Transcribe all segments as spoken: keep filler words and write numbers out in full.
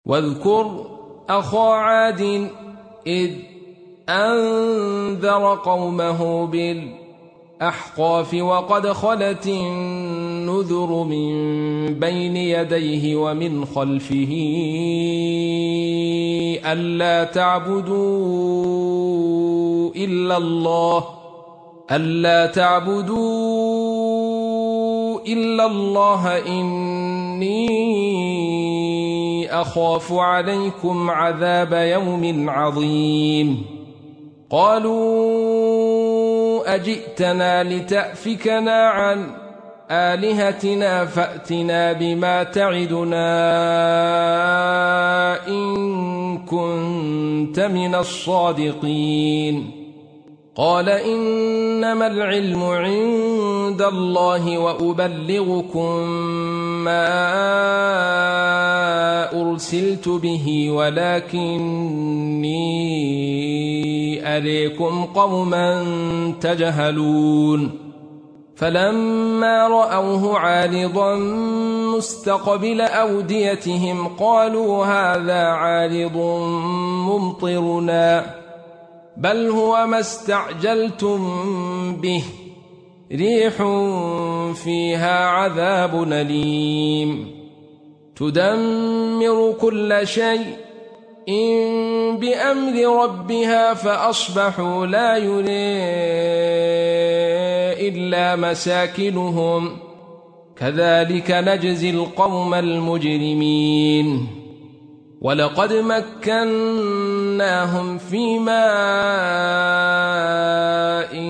واذكر أخا عاد إذ أنذر قومه بالأحقاف وقد خلت النذر من بين يديه ومن خلفه ألا تعبدوا إلا الله ألا تعبدوا إلا الله إني أخاف عليكم عذاب يوم عظيم قالوا أجئتنا لتأفكنا عن آلهتنا فأتنا بما تعدنا إن كنت من الصادقين قال إنما العلم عند الله وأبلغكم ما أرسلت به ولكني أريكم قوما تجهلون فلما رأوه عارضا مستقبل أوديتهم قالوا هذا عارض ممطرنا بل هو ما استعجلتم به ريح فيها عذاب أليم تدمر كل شيء إن بأمر ربها فأصبحوا لا يرى إلا مساكنهم كذلك نجزي القوم المجرمين ولقد مكناهم في ماء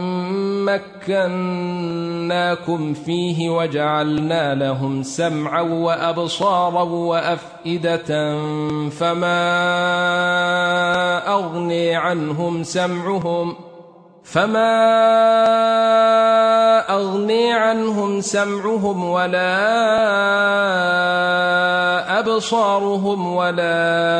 مكناكم فيه وجعلنا لهم سمعا وأبصارا وأفئدة فما أغني عنهم سمعهم فما أغني عنهم سمعهم ولا أبصارهم ولا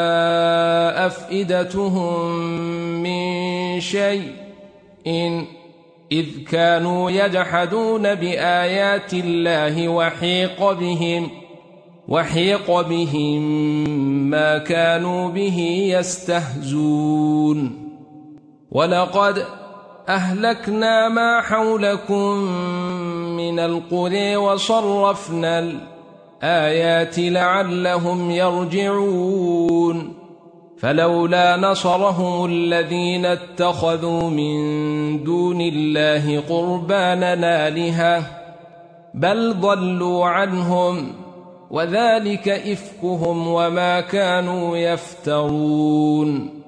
أفئدتهم من شيء إن إذ كانوا يجحدون بآيات الله وحيق بهم وحيق بهم ما كانوا به يستهزون ولقد أهلكنا ما حولكم من القرى وصرفنا الآيات لعلهم يرجعون فلولا نصرهم الذين اتخذوا من دون الله قربانا آلهة بل ضلوا عنهم وذلك إفكهم وما كانوا يفترون